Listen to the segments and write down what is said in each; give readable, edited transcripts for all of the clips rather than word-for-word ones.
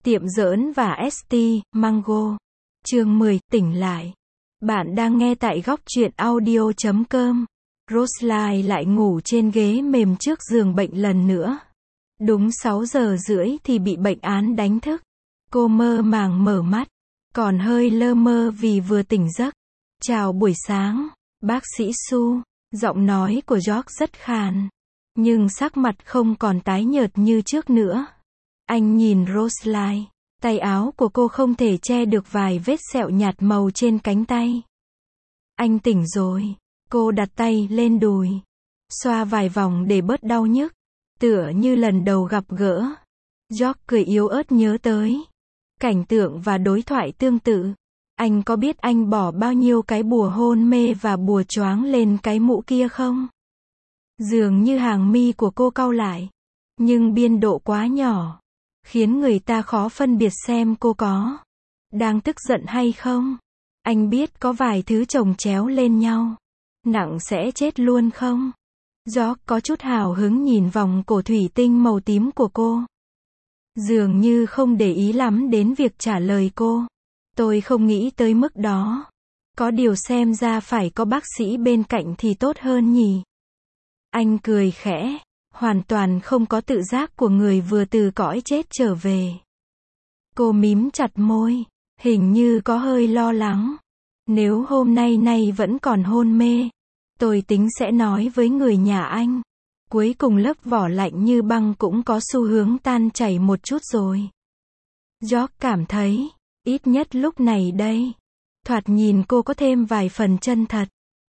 Tiệm giỡn và ST, Mango. Chương 10, tỉnh lại. Bạn đang nghe tại góc truyện audio.com. Rosalie lại ngủ trên ghế mềm trước giường bệnh lần nữa. Đúng 6 giờ rưỡi thì bị bệnh án đánh thức. Cô mơ màng mở mắt, còn hơi lơ mơ vì vừa tỉnh giấc. Chào buổi sáng, bác sĩ Su. Giọng nói của George rất khàn, nhưng sắc mặt không còn tái nhợt như trước nữa. Anh nhìn Rosalie, tay áo của cô không thể che được vài vết sẹo nhạt màu trên cánh tay. Anh tỉnh rồi. Cô đặt tay lên đùi, xoa vài vòng để bớt đau nhức, tựa như lần đầu gặp gỡ. George cười yếu ớt nhớ tới cảnh tượng và đối thoại tương tự. Anh có biết anh bỏ bao nhiêu cái bùa hôn mê và bùa choáng lên cái mũ kia không? Dường như hàng mi của cô cau lại, nhưng biên độ quá nhỏ, khiến người ta khó phân biệt xem cô có đang tức giận hay không. Anh biết có vài thứ chồng chéo lên nhau, nặng sẽ chết luôn không? George có chút hào hứng nhìn vòng cổ thủy tinh màu tím của cô. Dường như không để ý lắm đến việc trả lời cô. Tôi không nghĩ tới mức đó. Có điều xem ra phải có bác sĩ bên cạnh thì tốt hơn nhỉ? Anh cười khẽ, hoàn toàn không có tự giác của người vừa từ cõi chết trở về. Cô mím chặt môi, hình như có hơi lo lắng. Nếu hôm nay vẫn còn hôn mê, tôi tính sẽ nói với người nhà anh. Cuối cùng lớp vỏ lạnh như băng cũng có xu hướng tan chảy một chút rồi. George cảm thấy, ít nhất lúc này đây, thoạt nhìn cô có thêm vài phần chân thật.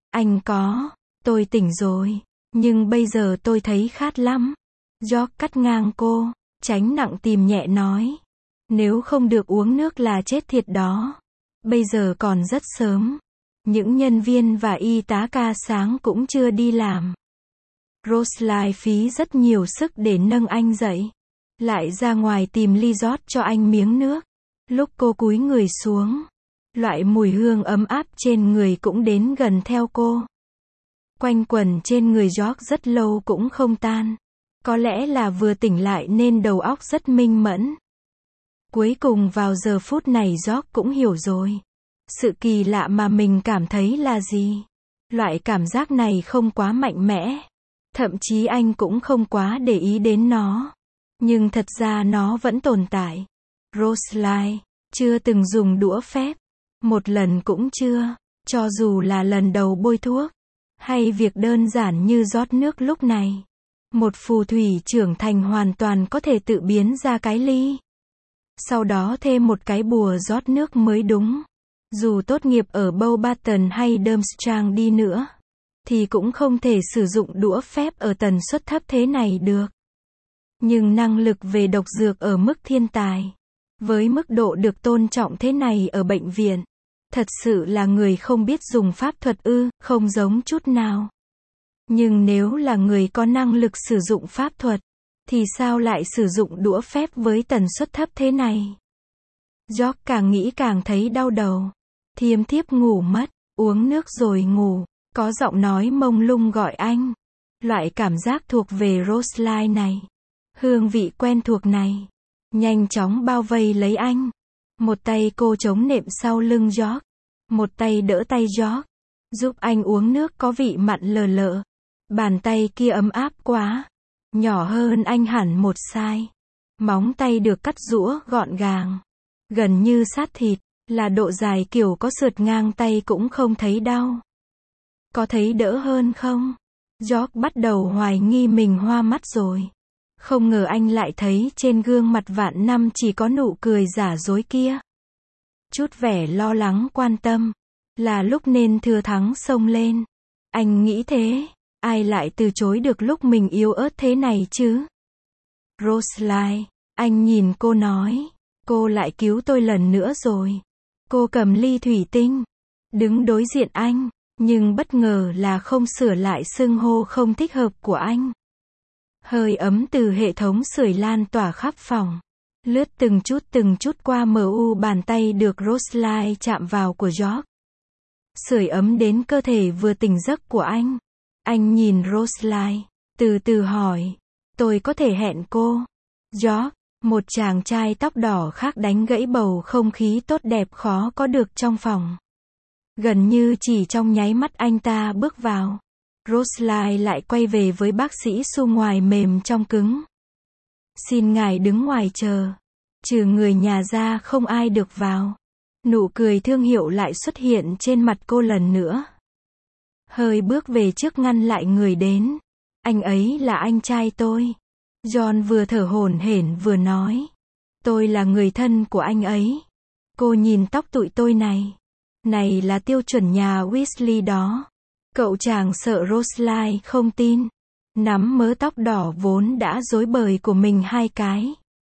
Tôi tỉnh rồi, nhưng bây giờ tôi thấy khát lắm. George cắt ngang cô, tránh nặng tìm nhẹ nói. Nếu không được uống nước là chết thiệt đó. Bây giờ còn rất sớm. Những nhân viên và y tá ca sáng cũng chưa đi làm. Rosalie phí rất nhiều sức để nâng anh dậy. Lại ra ngoài tìm ly rót cho anh miếng nước. Lúc cô cúi người xuống, loại mùi hương ấm áp trên người cũng đến gần theo cô. Quanh quẩn trên người George rất lâu cũng không tan. Có lẽ là vừa tỉnh lại nên đầu óc rất minh mẫn. Cuối cùng vào giờ phút này George cũng hiểu rồi. Sự kỳ lạ mà mình cảm thấy là gì? Loại cảm giác này không quá mạnh mẽ. Thậm chí anh cũng không quá để ý đến nó. Nhưng thật ra nó vẫn tồn tại. Rosalie chưa từng dùng đũa phép. Một lần cũng chưa. Cho dù là lần đầu bôi thuốc. Hay việc đơn giản như rót nước lúc này. Một phù thủy trưởng thành hoàn toàn có thể tự biến ra cái ly. Sau đó thêm một cái bùa rót nước mới đúng. Dù tốt nghiệp ở Mountbatten hay Durmstrang đi nữa, thì cũng không thể sử dụng đũa phép ở tần suất thấp thế này được. Nhưng năng lực về độc dược ở mức thiên tài, với mức độ được tôn trọng thế này ở bệnh viện, thật sự là người không biết dùng pháp thuật không giống chút nào. Nhưng nếu là người có năng lực sử dụng pháp thuật, thì sao lại sử dụng đũa phép với tần suất thấp thế này? George càng nghĩ càng thấy đau đầu. Thiêm thiếp ngủ mất, uống nước rồi ngủ. Có giọng nói mông lung gọi anh. Loại cảm giác thuộc về Rosalie này, hương vị quen thuộc này, nhanh chóng bao vây lấy anh. Một tay cô chống nệm sau lưng George, một tay đỡ tay George, giúp anh uống nước có vị mặn lờ lợ. Bàn tay kia ấm áp quá, nhỏ hơn anh hẳn một size. Móng tay được cắt giũa gọn gàng, gần như sát thịt, là độ dài kiểu có sượt ngang tay cũng không thấy đau. Có thấy đỡ hơn không? George bắt đầu hoài nghi mình hoa mắt rồi. Không ngờ anh lại thấy trên gương mặt vạn năm chỉ có nụ cười giả dối kia. Chút vẻ lo lắng quan tâm, là lúc nên thừa thắng xông lên. Anh nghĩ thế, ai lại từ chối được lúc mình yếu ớt thế này chứ? Rosalie, anh nhìn cô nói, cô lại cứu tôi lần nữa rồi. Cô cầm ly thủy tinh, đứng đối diện anh, nhưng bất ngờ là không sửa lại xưng hô không thích hợp của anh. Hơi ấm từ hệ thống sưởi lan tỏa khắp phòng, lướt từng chút qua bàn tay được Rosalie chạm vào của George. Sưởi ấm đến cơ thể vừa tỉnh giấc của anh. Anh nhìn Rosalie, từ từ hỏi, tôi có thể hẹn cô? George, Một chàng trai tóc đỏ khác đánh gãy bầu không khí tốt đẹp khó có được trong phòng. Gần như chỉ trong nháy mắt anh ta bước vào, Rosalie lại quay về với bác sĩ Su ngoài mềm trong cứng. Xin ngài đứng ngoài chờ. Trừ người nhà ra không ai được vào. Nụ cười thương hiệu lại xuất hiện trên mặt cô lần nữa. Hơi bước về trước ngăn lại người đến. Anh ấy là anh trai tôi. John vừa thở hổn hển vừa nói. Tôi là người thân của anh ấy. Cô nhìn tóc tụi tôi này. Này là tiêu chuẩn nhà Weasley đó. Cậu chàng sợ Rosalie không tin. Nắm mớ tóc đỏ vốn đã rối bời của mình hai cái.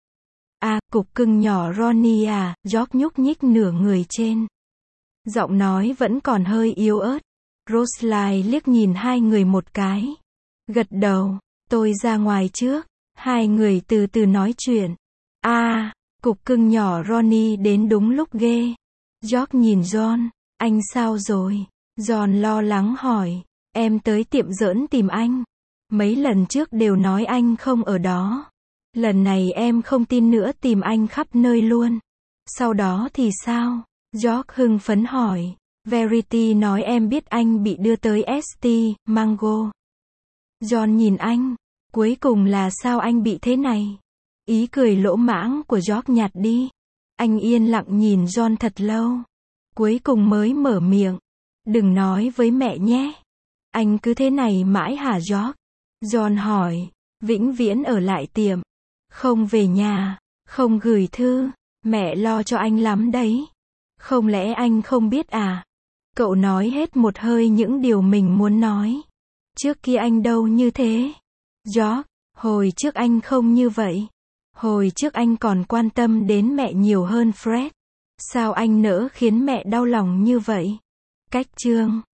À, cục cưng nhỏ Ronnie à, George nhúc nhích nửa người trên. Giọng nói vẫn còn hơi yếu ớt. Rosalie liếc nhìn hai người một cái. Gật đầu, tôi ra ngoài trước. Hai người từ từ nói chuyện. À, cục cưng nhỏ Ronnie đến đúng lúc ghê. George nhìn John, anh sao rồi? John lo lắng hỏi, em tới tiệm giỡn tìm anh. Mấy lần trước đều nói anh không ở đó. Lần này em không tin nữa tìm anh khắp nơi luôn. Sau đó thì sao? George hưng phấn hỏi. Verity nói em biết anh bị đưa tới St. Mango. John nhìn anh. Cuối cùng là sao anh bị thế này? Ý cười lỗ mãng của George nhạt đi. Anh yên lặng nhìn John thật lâu. Cuối cùng mới mở miệng. Đừng nói với mẹ nhé. Anh cứ thế này mãi hả George? John hỏi. Vĩnh viễn ở lại tiệm. Không về nhà. Không gửi thư. Mẹ lo cho anh lắm đấy. Không lẽ anh không biết à? Cậu nói hết một hơi những điều mình muốn nói. Trước kia anh đâu như thế. George, hồi trước anh không như vậy. Hồi trước anh còn quan tâm đến mẹ nhiều hơn Fred. Sao anh nỡ khiến mẹ đau lòng như vậy? Cách chương